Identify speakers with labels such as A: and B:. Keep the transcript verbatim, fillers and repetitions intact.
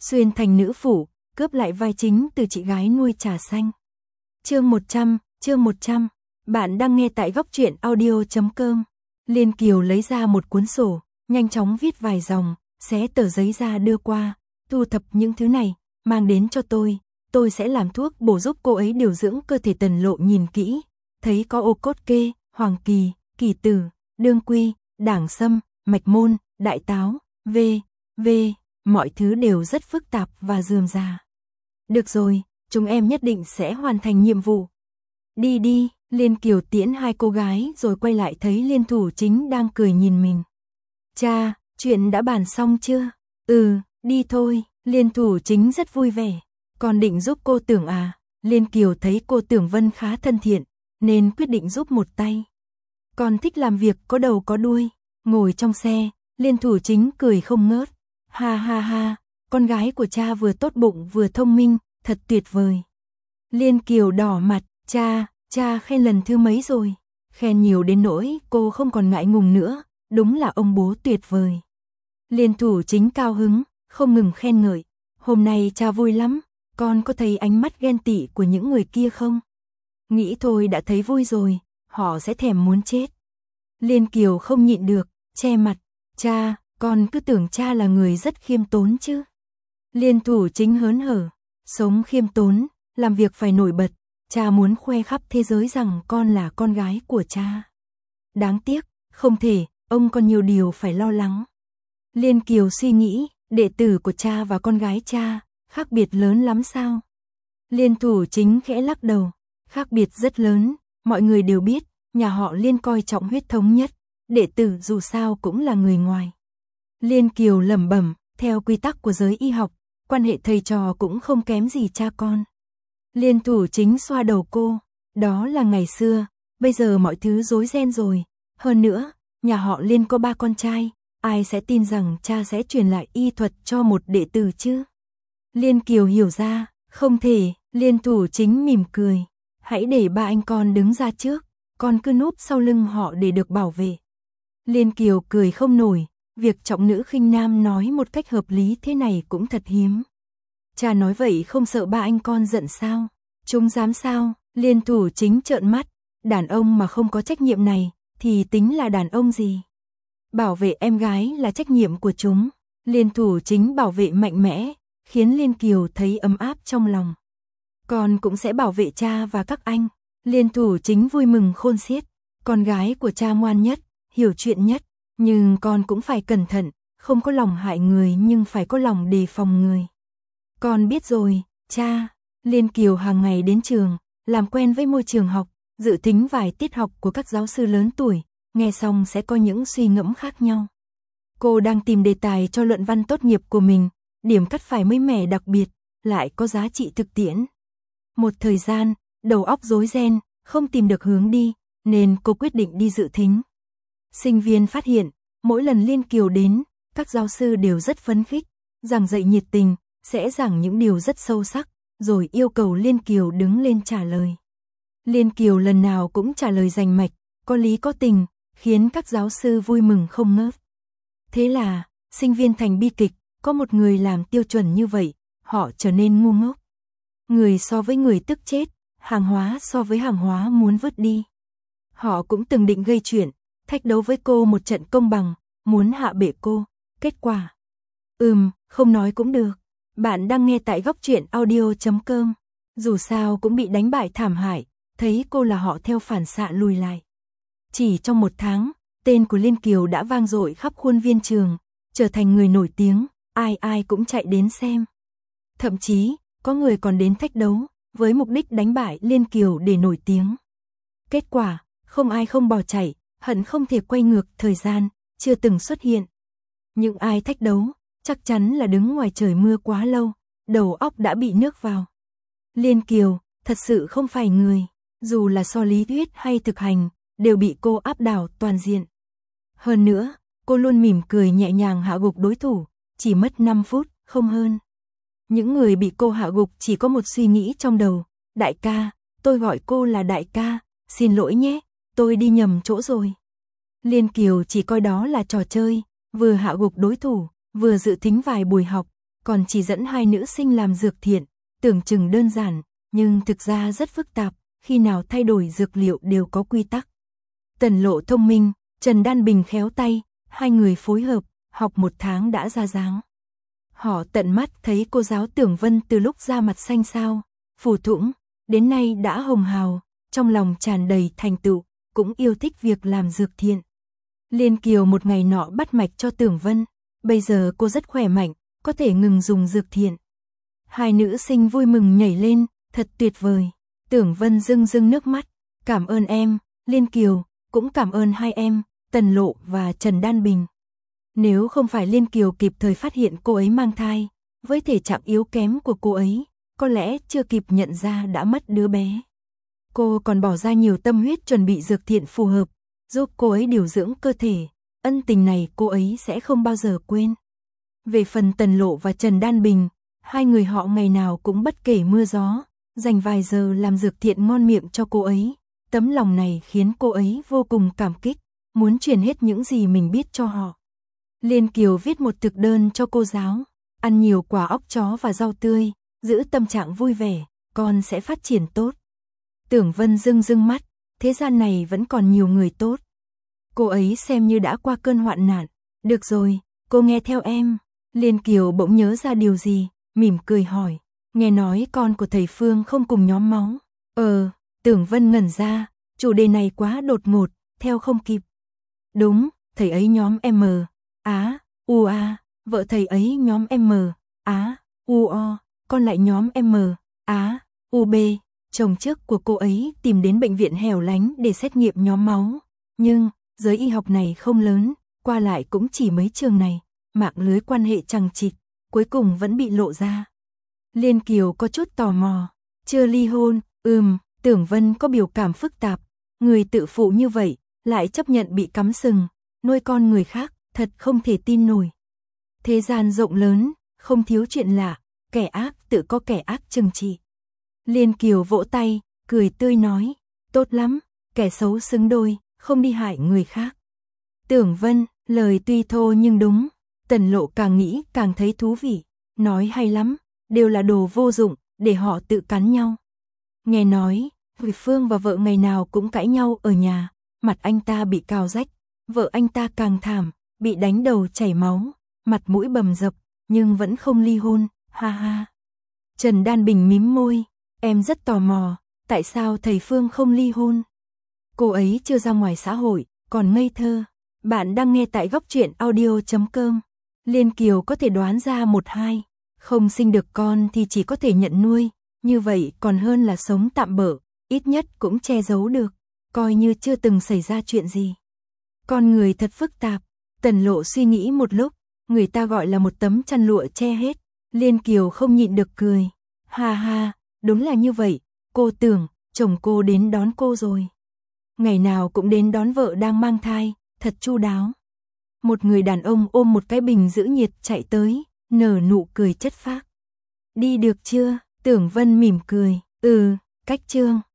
A: xuyên thành nữ phủ, cướp lại vai chính từ chị gái nuôi trà xanh. Chương một trăm, chương một trăm. Bạn đang nghe tại góc truyện audio chấm com. Liên Kiều lấy ra một cuốn sổ, nhanh chóng viết vài dòng, xé tờ giấy ra đưa qua, thu thập những thứ này, mang đến cho tôi, tôi sẽ làm thuốc bổ giúp cô ấy điều dưỡng cơ thể. Tần Lộ nhìn kỹ, thấy có ô cốt kê, hoàng kỳ, kỳ tử, đương quy, đảng sâm, mạch môn, đại táo, v, v, mọi thứ đều rất phức tạp và rườm rà. Được rồi, chúng em nhất định sẽ hoàn thành nhiệm vụ. Đi đi, Liên Kiều tiễn hai cô gái rồi quay lại thấy Liên Thủ Chính đang cười nhìn mình. Cha, chuyện đã bàn xong chưa? Ừ, đi thôi, Liên Thủ Chính rất vui vẻ. Còn định giúp cô Tưởng à? Liên Kiều thấy cô Tưởng Vân khá thân thiện, nên quyết định giúp một tay. Còn thích làm việc có đầu có đuôi. Ngồi trong xe, Liên Thủ Chính cười không ngớt. Ha ha ha, con gái của cha vừa tốt bụng vừa thông minh, thật tuyệt vời. Liên Kiều đỏ mặt, cha, cha khen lần thứ mấy rồi? Khen nhiều đến nỗi cô không còn ngại ngùng nữa, đúng là ông bố tuyệt vời. Liên Thủ Chính cao hứng, không ngừng khen ngợi. Hôm nay cha vui lắm, con có thấy ánh mắt ghen tị của những người kia không? Nghĩ thôi đã thấy vui rồi, họ sẽ thèm muốn chết. Liên Kiều không nhịn được, che mặt, cha, con cứ tưởng cha là người rất khiêm tốn chứ. Liên Thủ Chính hớn hở, sống khiêm tốn, làm việc phải nổi bật, cha muốn khoe khắp thế giới rằng con là con gái của cha. Đáng tiếc, không thể, ông còn nhiều điều phải lo lắng. Liên Kiều suy nghĩ, đệ tử của cha và con gái cha, khác biệt lớn lắm sao? Liên Thủ Chính khẽ lắc đầu, khác biệt rất lớn, mọi người đều biết, nhà họ Liên coi trọng huyết thống nhất, đệ tử dù sao cũng là người ngoài. Liên Kiều lẩm bẩm, theo quy tắc của giới y học, quan hệ thầy trò cũng không kém gì cha con. Liên Thủ Chính xoa đầu cô, đó là ngày xưa, bây giờ mọi thứ rối ren rồi, hơn nữa, nhà họ Liên có ba con trai, ai sẽ tin rằng cha sẽ truyền lại y thuật cho một đệ tử chứ? Liên Kiều hiểu ra, không thể, Liên Thủ Chính mỉm cười, hãy để ba anh con đứng ra trước, con cứ núp sau lưng họ để được bảo vệ. Liên Kiều cười không nổi, việc trọng nữ khinh nam nói một cách hợp lý thế này cũng thật hiếm. Cha nói vậy không sợ ba anh con giận sao? Chúng dám sao? Liên Thủ Chính trợn mắt, đàn ông mà không có trách nhiệm này, thì tính là đàn ông gì? Bảo vệ em gái là trách nhiệm của chúng. Liên Thủ Chính bảo vệ mạnh mẽ, khiến Liên Kiều thấy ấm áp trong lòng. Con cũng sẽ bảo vệ cha và các anh. Liên Thủ Chính vui mừng khôn xiết, con gái của cha ngoan nhất, hiểu chuyện nhất, nhưng con cũng phải cẩn thận, không có lòng hại người nhưng phải có lòng đề phòng người. Con biết rồi, cha. Liên Kiều hàng ngày đến trường, làm quen với môi trường học, dự thính vài tiết học của các giáo sư lớn tuổi, nghe xong sẽ có những suy ngẫm khác nhau. Cô đang tìm đề tài cho luận văn tốt nghiệp của mình, điểm cắt phải mới mẻ đặc biệt, lại có giá trị thực tiễn. Một thời gian, đầu óc rối ren, không tìm được hướng đi, nên cô quyết định đi dự thính. Sinh viên phát hiện, mỗi lần Liên Kiều đến, các giáo sư đều rất phấn khích, giảng dạy nhiệt tình, sẽ giảng những điều rất sâu sắc, rồi yêu cầu Liên Kiều đứng lên trả lời. Liên Kiều lần nào cũng trả lời rành mạch, có lý có tình, khiến các giáo sư vui mừng không ngớt. Thế là, sinh viên thành bi kịch, có một người làm tiêu chuẩn như vậy, họ trở nên ngu ngốc. Người so với người tức chết, hàng hóa so với hàng hóa muốn vứt đi. Họ cũng từng định gây chuyện, thách đấu với cô một trận công bằng, muốn hạ bệ cô. Kết quả, ừm, không nói cũng được. Bạn đang nghe tại góc truyện audio chấm com. Dù sao cũng bị đánh bại thảm hại, thấy cô là họ theo phản xạ lùi lại. Chỉ trong một tháng, tên của Liên Kiều đã vang dội khắp khuôn viên trường, trở thành người nổi tiếng, ai ai cũng chạy đến xem. Thậm chí, có người còn đến thách đấu, với mục đích đánh bại Liên Kiều để nổi tiếng. Kết quả, không ai không bỏ chạy, hận không thể quay ngược thời gian, chưa từng xuất hiện. Những ai thách đấu, chắc chắn là đứng ngoài trời mưa quá lâu, đầu óc đã bị nước vào. Liên Kiều, thật sự không phải người, dù là so lý thuyết hay thực hành, đều bị cô áp đảo toàn diện. Hơn nữa, cô luôn mỉm cười nhẹ nhàng hạ gục đối thủ, chỉ mất năm phút, không hơn. Những người bị cô hạ gục chỉ có một suy nghĩ trong đầu, đại ca, tôi gọi cô là đại ca, xin lỗi nhé, tôi đi nhầm chỗ rồi. Liên Kiều chỉ coi đó là trò chơi, vừa hạ gục đối thủ, vừa dự thính vài buổi học, còn chỉ dẫn hai nữ sinh làm dược thiện, tưởng chừng đơn giản, nhưng thực ra rất phức tạp, khi nào thay đổi dược liệu đều có quy tắc. Tần Lộ thông minh, Trần Đan Bình khéo tay, hai người phối hợp, học một tháng đã ra dáng. Họ tận mắt thấy cô giáo Tưởng Vân từ lúc ra mặt xanh xao, phù thủng, đến nay đã hồng hào, trong lòng tràn đầy thành tựu, cũng yêu thích việc làm dược thiện. Liên Kiều một ngày nọ bắt mạch cho Tưởng Vân, bây giờ cô rất khỏe mạnh, có thể ngừng dùng dược thiện. Hai nữ sinh vui mừng nhảy lên, thật tuyệt vời. Tưởng Vân rưng rưng nước mắt, cảm ơn em, Liên Kiều, cũng cảm ơn hai em, Tần Lộ và Trần Đan Bình. Nếu không phải Liên Kiều kịp thời phát hiện cô ấy mang thai, với thể trạng yếu kém của cô ấy, có lẽ chưa kịp nhận ra đã mất đứa bé. Cô còn bỏ ra nhiều tâm huyết chuẩn bị dược thiện phù hợp, giúp cô ấy điều dưỡng cơ thể, ân tình này cô ấy sẽ không bao giờ quên. Về phần Tần Lộ và Trần Đan Bình, hai người họ ngày nào cũng bất kể mưa gió, dành vài giờ làm dược thiện ngon miệng cho cô ấy. Tấm lòng này khiến cô ấy vô cùng cảm kích, muốn truyền hết những gì mình biết cho họ. Liên Kiều viết một thực đơn cho cô giáo, ăn nhiều quả óc chó và rau tươi, giữ tâm trạng vui vẻ, con sẽ phát triển tốt. Tưởng Vân rưng rưng mắt, thế gian này vẫn còn nhiều người tốt. Cô ấy xem như đã qua cơn hoạn nạn. Được rồi, cô nghe theo em. Liên Kiều bỗng nhớ ra điều gì, mỉm cười hỏi, nghe nói con của thầy Phương không cùng nhóm máu. Ờ, Tưởng Vân ngẩn ra, chủ đề này quá đột ngột, theo không kịp. Đúng, thầy ấy nhóm M, Á, U A, vợ thầy ấy nhóm M, Á, U O, con lại nhóm M, Á, U B. Chồng trước của cô ấy tìm đến bệnh viện hẻo lánh để xét nghiệm nhóm máu. Nhưng, giới y học này không lớn, qua lại cũng chỉ mấy trường này, mạng lưới quan hệ chằng chịt, cuối cùng vẫn bị lộ ra. Liên Kiều có chút tò mò, chưa ly hôn, ừm, Tưởng Vân có biểu cảm phức tạp, người tự phụ như vậy, lại chấp nhận bị cắm sừng, nuôi con người khác, thật không thể tin nổi. Thế gian rộng lớn, không thiếu chuyện lạ, kẻ ác tự có kẻ ác trừng trị. Liên Kiều vỗ tay, cười tươi nói, tốt lắm, kẻ xấu xứng đôi, không đi hại người khác. Tưởng Vân, lời tuy thô nhưng đúng, Tần Lộ càng nghĩ càng thấy thú vị, nói hay lắm, đều là đồ vô dụng, để họ tự cắn nhau. Nghe nói, Huy Phương và vợ ngày nào cũng cãi nhau ở nhà, mặt anh ta bị cào rách, vợ anh ta càng thảm, bị đánh đầu chảy máu, mặt mũi bầm dập, nhưng vẫn không ly hôn, ha ha. Trần Đan Bình mím môi, em rất tò mò, tại sao thầy Phương không ly hôn? Cô ấy chưa ra ngoài xã hội, còn ngây thơ. Bạn đang nghe tại góc truyện audio chấm com. Liên Kiều có thể đoán ra một hai, không sinh được con thì chỉ có thể nhận nuôi, như vậy còn hơn là sống tạm bợ, ít nhất cũng che giấu được, coi như chưa từng xảy ra chuyện gì. Con người thật phức tạp, Tần Lộ suy nghĩ một lúc, người ta gọi là một tấm chăn lụa che hết, Liên Kiều không nhịn được cười. Ha ha, đúng là như vậy, cô tưởng, chồng cô đến đón cô rồi. Ngày nào cũng đến đón vợ đang mang thai, thật chu đáo. Một người đàn ông ôm một cái bình giữ nhiệt chạy tới, nở nụ cười chất phác. Đi được chưa? Tưởng Vân mỉm cười, ừ, cách chương.